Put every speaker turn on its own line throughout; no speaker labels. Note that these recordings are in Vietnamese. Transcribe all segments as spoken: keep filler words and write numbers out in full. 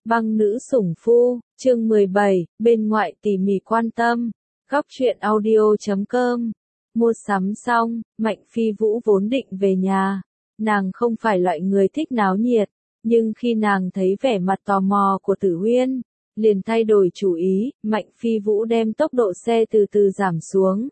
Băng nữ sủng phu, chương mười bảy, bên ngoại tỉ mỉ quan tâm. Góc truyện audio chấm com. Mua sắm xong, Mạnh Phi Vũ vốn định về nhà. Nàng không phải loại người thích náo nhiệt, nhưng khi nàng thấy vẻ mặt tò mò của Tử Huyên, liền thay đổi chủ ý. Mạnh Phi Vũ đem tốc độ xe từ từ giảm xuống.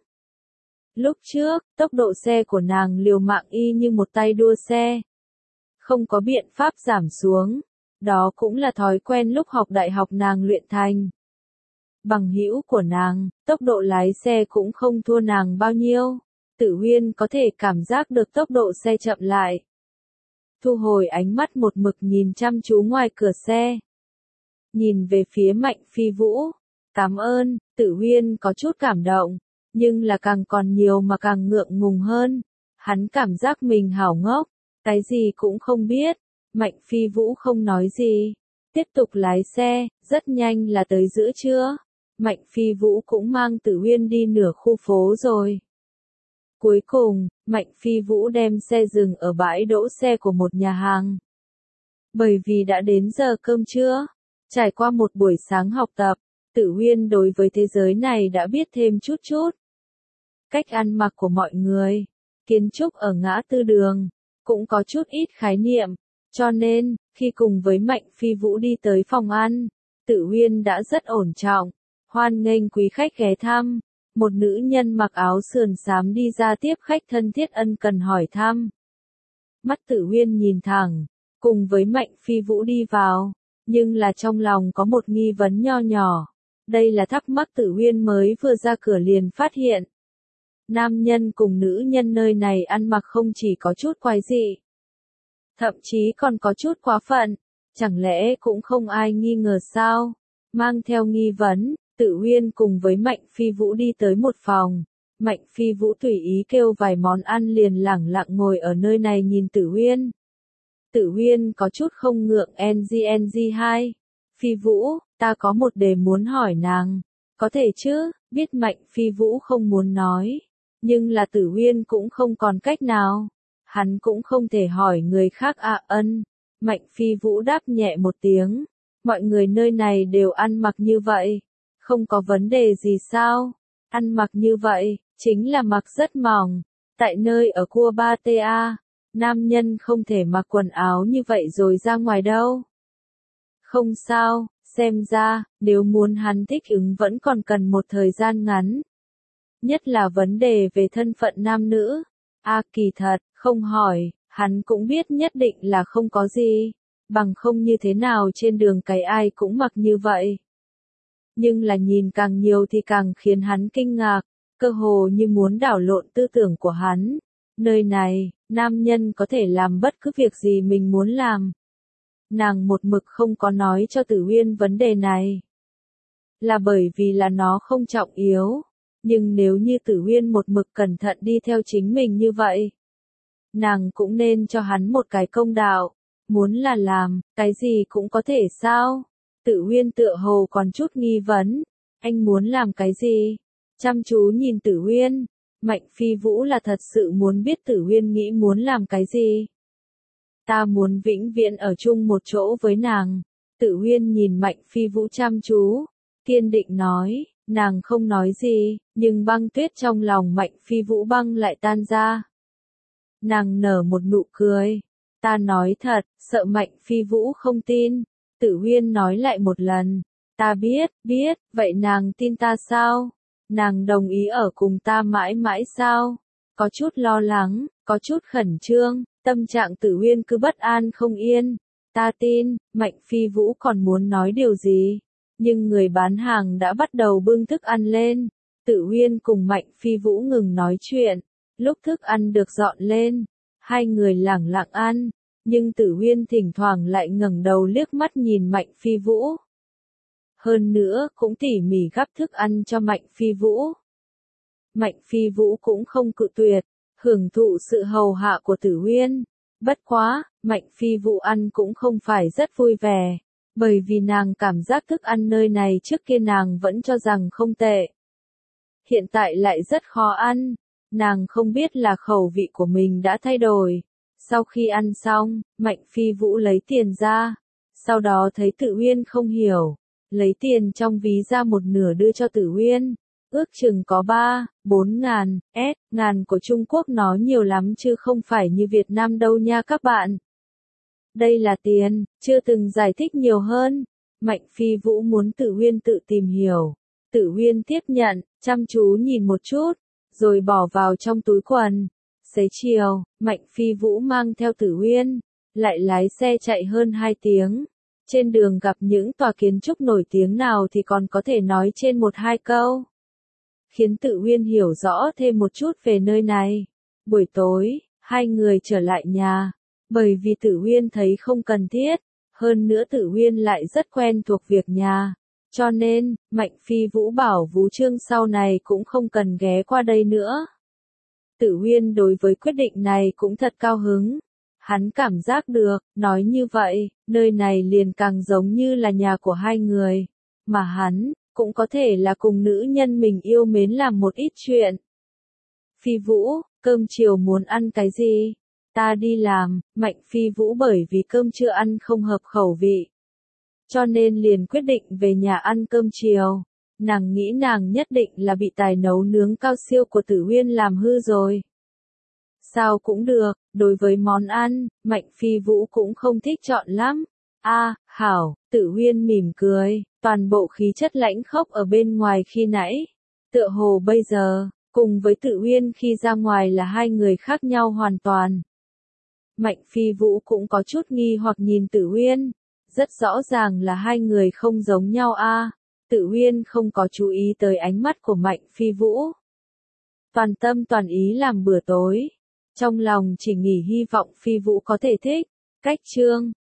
Lúc trước, tốc độ xe của nàng liều mạng y như một tay đua xe. Không có biện pháp giảm xuống. Đó cũng là thói quen lúc học đại học nàng luyện thành. Bằng hữu của nàng, tốc độ lái xe cũng không thua nàng bao nhiêu. Tử Huyên có thể cảm giác được tốc độ xe chậm lại. Thu hồi ánh mắt một mực nhìn chăm chú ngoài cửa xe. Nhìn về phía Mạnh Phi Vũ. Cảm ơn, Tử Huyên có chút cảm động. Nhưng là càng còn nhiều mà càng ngượng ngùng hơn. Hắn cảm giác mình hảo ngốc. Cái gì cũng không biết. Mạnh Phi Vũ không nói gì. Tiếp tục lái xe, rất nhanh là tới giữa trưa. Mạnh Phi Vũ cũng mang Tử Huyên đi nửa khu phố rồi. Cuối cùng, Mạnh Phi Vũ đem xe dừng ở bãi đỗ xe của một nhà hàng. Bởi vì đã đến giờ cơm trưa, trải qua một buổi sáng học tập, Tử Huyên đối với thế giới này đã biết thêm chút chút. Cách ăn mặc của mọi người, kiến trúc ở ngã tư đường, cũng có chút ít khái niệm. Cho nên, khi cùng với Mạnh Phi Vũ đi tới phòng ăn, Tử Huyên đã rất ổn trọng, hoan nghênh quý khách ghé thăm. Một nữ nhân mặc áo sườn xám đi ra tiếp khách thân thiết ân cần hỏi thăm. Mắt Tử Huyên nhìn thẳng, cùng với Mạnh Phi Vũ đi vào, nhưng là trong lòng có một nghi vấn nho nhỏ. Đây là thắc mắc Tử Huyên mới vừa ra cửa liền phát hiện. Nam nhân cùng nữ nhân nơi này ăn mặc không chỉ có chút quái dị. Thậm chí còn có chút quá phận, chẳng lẽ cũng không ai nghi ngờ sao? Mang theo nghi vấn, Tử Huyên cùng với Mạnh Phi Vũ đi tới một phòng. Mạnh Phi Vũ tùy ý kêu vài món ăn liền lẳng lặng ngồi ở nơi này nhìn Tử Huyên. Tử Huyên có chút không ngượng en giê en giê hai. Phi Vũ, ta có một đề muốn hỏi nàng. Có thể chứ, biết Mạnh Phi Vũ không muốn nói. Nhưng là Tử Huyên cũng không còn cách nào. Hắn cũng không thể hỏi người khác ạ à, ân. Mạnh Phi Vũ đáp nhẹ một tiếng. Mọi người nơi này đều ăn mặc như vậy. Không có vấn đề gì sao? Ăn mặc như vậy, chính là mặc rất mỏng. Tại nơi ở Cuba tê a, nam nhân không thể mặc quần áo như vậy rồi ra ngoài đâu. Không sao, xem ra, nếu muốn hắn thích ứng vẫn còn cần một thời gian ngắn. Nhất là vấn đề về thân phận nam nữ. A à, kỳ thật, không hỏi, hắn cũng biết nhất định là không có gì, bằng không như thế nào trên đường cái ai cũng mặc như vậy. Nhưng là nhìn càng nhiều thì càng khiến hắn kinh ngạc, cơ hồ như muốn đảo lộn tư tưởng của hắn. Nơi này, nam nhân có thể làm bất cứ việc gì mình muốn làm. Nàng một mực không có nói cho Tử Huyên vấn đề này. Là bởi vì là nó không trọng yếu. Nhưng nếu như Tử Huyên một mực cẩn thận đi theo chính mình như vậy, nàng cũng nên cho hắn một cái công đạo. Muốn là làm, cái gì cũng có thể sao? Tử Huyên tựa hồ còn chút nghi vấn. Anh muốn làm cái gì? Chăm chú nhìn Tử Huyên. Mạnh Phi Vũ là thật sự muốn biết Tử Huyên nghĩ muốn làm cái gì. Ta muốn vĩnh viễn ở chung một chỗ với nàng. Tử Huyên nhìn Mạnh Phi Vũ chăm chú. Kiên định nói. Nàng không nói gì, nhưng băng tuyết trong lòng Mạnh Phi Vũ băng lại tan ra. Nàng nở một nụ cười. Ta nói thật, sợ Mạnh Phi Vũ không tin. Tử Huyên nói lại một lần. Ta biết, biết, vậy nàng tin ta sao? Nàng đồng ý ở cùng ta mãi mãi sao? Có chút lo lắng, có chút khẩn trương, tâm trạng Tử Huyên cứ bất an không yên. Ta tin, Mạnh Phi Vũ còn muốn nói điều gì? Nhưng người bán hàng đã bắt đầu bưng thức ăn lên. Tử Huyên cùng Mạnh Phi Vũ ngừng nói chuyện. Lúc thức ăn được dọn lên, hai người lẳng lặng ăn. Nhưng Tử Huyên thỉnh thoảng lại ngẩng đầu liếc mắt nhìn Mạnh Phi Vũ. Hơn nữa cũng tỉ mỉ gắp thức ăn cho Mạnh Phi Vũ. Mạnh Phi Vũ cũng không cự tuyệt, hưởng thụ sự hầu hạ của Tử Huyên. Bất quá, Mạnh Phi Vũ ăn cũng không phải rất vui vẻ. Bởi vì nàng cảm giác thức ăn nơi này trước kia nàng vẫn cho rằng không tệ. Hiện tại lại rất khó ăn. Nàng không biết là khẩu vị của mình đã thay đổi. Sau khi ăn xong, Mạnh Phi Vũ lấy tiền ra. Sau đó thấy Tự Uyên không hiểu, lấy tiền trong ví ra một nửa đưa cho Tự Uyên, ước chừng có ba, bốn ngàn, s, ngàn của Trung Quốc nó nhiều lắm chứ không phải như Việt Nam đâu nha các bạn. Đây là tiền, chưa từng giải thích nhiều hơn. Mạnh Phi Vũ muốn Tự Uyên tự tìm hiểu. Tự Uyên tiếp nhận, chăm chú nhìn một chút, rồi bỏ vào trong túi quần. Xế chiều, Mạnh Phi Vũ mang theo Tự Uyên, lại lái xe chạy hơn hai tiếng. Trên đường gặp những tòa kiến trúc nổi tiếng nào thì còn có thể nói trên một hai câu, khiến Tự Uyên hiểu rõ thêm một chút về nơi này. Buổi tối, hai người trở lại nhà, bởi vì Tự Uyên thấy không cần thiết, hơn nữa Tự Uyên lại rất quen thuộc việc nhà, cho nên, Mạnh Phi Vũ bảo Vũ Trương sau này cũng không cần ghé qua đây nữa. Tự Uyên đối với quyết định này cũng thật cao hứng. Hắn cảm giác được, nói như vậy, nơi này liền càng giống như là nhà của hai người, mà hắn cũng có thể là cùng nữ nhân mình yêu mến làm một ít chuyện. Phi Vũ, cơm chiều muốn ăn cái gì? Ta đi làm. Mạnh Phi Vũ bởi vì cơm trưa ăn không hợp khẩu vị, cho nên liền quyết định về nhà ăn cơm chiều. Nàng nghĩ nàng nhất định là bị tài nấu nướng cao siêu của Tự Uyên làm hư rồi. Sao cũng được, đối với món ăn, Mạnh Phi Vũ cũng không thích chọn lắm. A, à, hảo, Tự Uyên mỉm cười, toàn bộ khí chất lãnh khốc ở bên ngoài khi nãy, tựa hồ bây giờ, cùng với Tự Uyên khi ra ngoài là hai người khác nhau hoàn toàn. Mạnh Phi Vũ cũng có chút nghi hoặc nhìn Tự Uyên, rất rõ ràng là hai người không giống nhau a. À, Tự Uyên không có chú ý tới ánh mắt của Mạnh Phi Vũ, toàn tâm toàn ý làm bữa tối. Trong lòng chỉ nghĩ hy vọng Phi Vũ có thể thích. Cách chương